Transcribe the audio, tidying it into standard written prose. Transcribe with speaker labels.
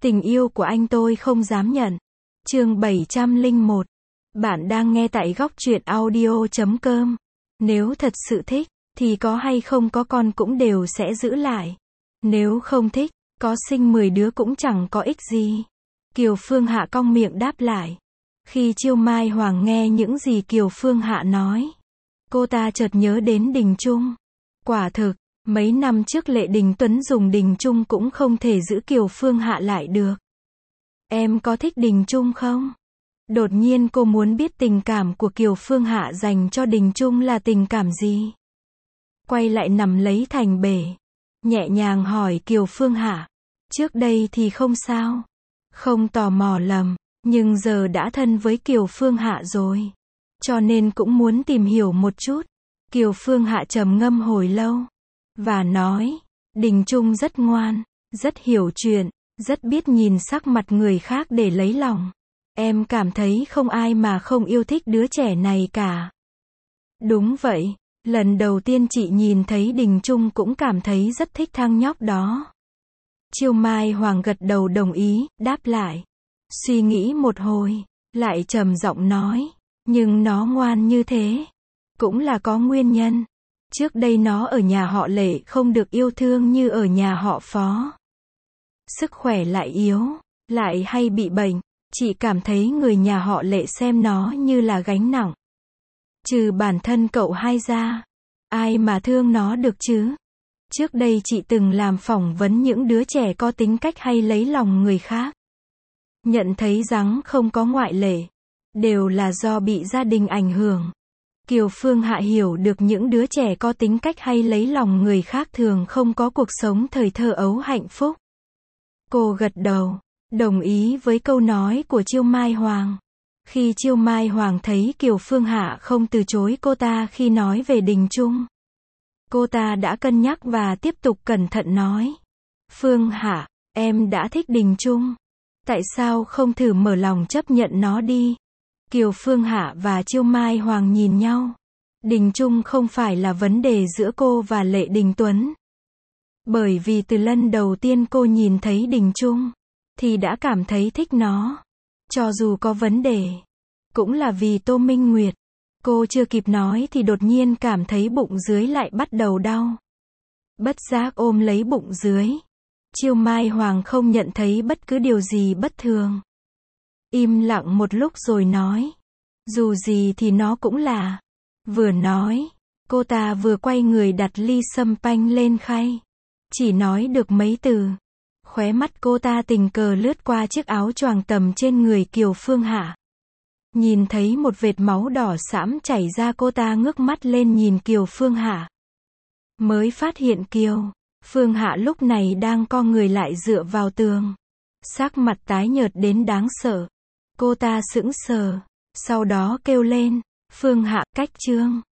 Speaker 1: Tình yêu của anh tôi không dám nhận. Chương 701. Bạn đang nghe tại góc truyện audio.com. Nếu thật sự thích, thì có hay không có con cũng đều sẽ giữ lại. Nếu không thích, có sinh 10 đứa cũng chẳng có ích gì. Kiều Phương Hạ cong miệng đáp lại. Khi Chiêu Mai Hoàng nghe những gì Kiều Phương Hạ nói, cô ta chợt nhớ đến Đình Trung. Quả thực, mấy năm trước Lệ Đình Tuấn dùng Đình Trung cũng không thể giữ Kiều Phương Hạ lại được. Em có thích Đình Trung không? Đột nhiên cô muốn biết tình cảm của Kiều Phương Hạ dành cho Đình Trung là tình cảm gì. Quay lại nằm lấy thành bể, nhẹ nhàng hỏi Kiều Phương Hạ. Trước đây thì không sao, không tò mò lầm, nhưng giờ đã thân với Kiều Phương Hạ rồi, cho nên cũng muốn tìm hiểu một chút. Kiều Phương Hạ trầm ngâm hồi lâu, và nói, Đình Trung rất ngoan, rất hiểu chuyện, rất biết nhìn sắc mặt người khác để lấy lòng. Em cảm thấy không ai mà không yêu thích đứa trẻ này cả. Đúng vậy, lần đầu tiên chị nhìn thấy Đình Trung cũng cảm thấy rất thích thằng nhóc đó. Chiêu Mai Hoàng gật đầu đồng ý, đáp lại. Suy nghĩ một hồi, lại trầm giọng nói, nhưng nó ngoan như thế, cũng là có nguyên nhân. Trước đây nó ở nhà họ Lệ không được yêu thương như ở nhà họ Phó. Sức khỏe lại yếu, lại hay bị bệnh, chị cảm thấy người nhà họ Lệ xem nó như là gánh nặng. Trừ bản thân cậu hai ra, ai mà thương nó được chứ? Trước đây chị từng làm phỏng vấn những đứa trẻ có tính cách hay lấy lòng người khác. Nhận thấy rằng không có ngoại lệ, đều là do bị gia đình ảnh hưởng. Kiều Phương Hạ hiểu được những đứa trẻ có tính cách hay lấy lòng người khác thường không có cuộc sống thời thơ ấu hạnh phúc. Cô gật đầu, đồng ý với câu nói của Chiêu Mai Hoàng. Khi Chiêu Mai Hoàng thấy Kiều Phương Hạ không từ chối cô ta khi nói về Đình Trung, cô ta đã cân nhắc và tiếp tục cẩn thận nói. Phương Hạ, em đã thích Đình Trung. Tại sao không thử mở lòng chấp nhận nó đi? Kiều Phương Hạ và Chiêu Mai Hoàng nhìn nhau. Đình Trung không phải là vấn đề giữa cô và Lệ Đình Tuấn. Bởi vì từ lần đầu tiên cô nhìn thấy Đình Trung, thì đã cảm thấy thích nó. Cho dù có vấn đề, cũng là vì Tô Minh Nguyệt. Cô chưa kịp nói thì đột nhiên cảm thấy bụng dưới lại bắt đầu đau. Bất giác ôm lấy bụng dưới. Chiêu Mai Hoàng không nhận thấy bất cứ điều gì bất thường. Im lặng một lúc rồi nói. Dù gì thì nó cũng là. Vừa nói, cô ta vừa quay người đặt ly sâm panh lên khay. Chỉ nói được mấy từ, khóe mắt cô ta tình cờ lướt qua chiếc áo choàng tầm trên người Kiều Phương Hạ. Nhìn thấy một vệt máu đỏ sẫm chảy ra, cô ta ngước mắt lên nhìn Kiều Phương Hạ. Mới phát hiện Kiều Phương Hạ lúc này đang co người lại dựa vào tường. Sắc mặt tái nhợt đến đáng sợ. Cô ta sững sờ, sau đó kêu lên, Phương Hạ, cách chương.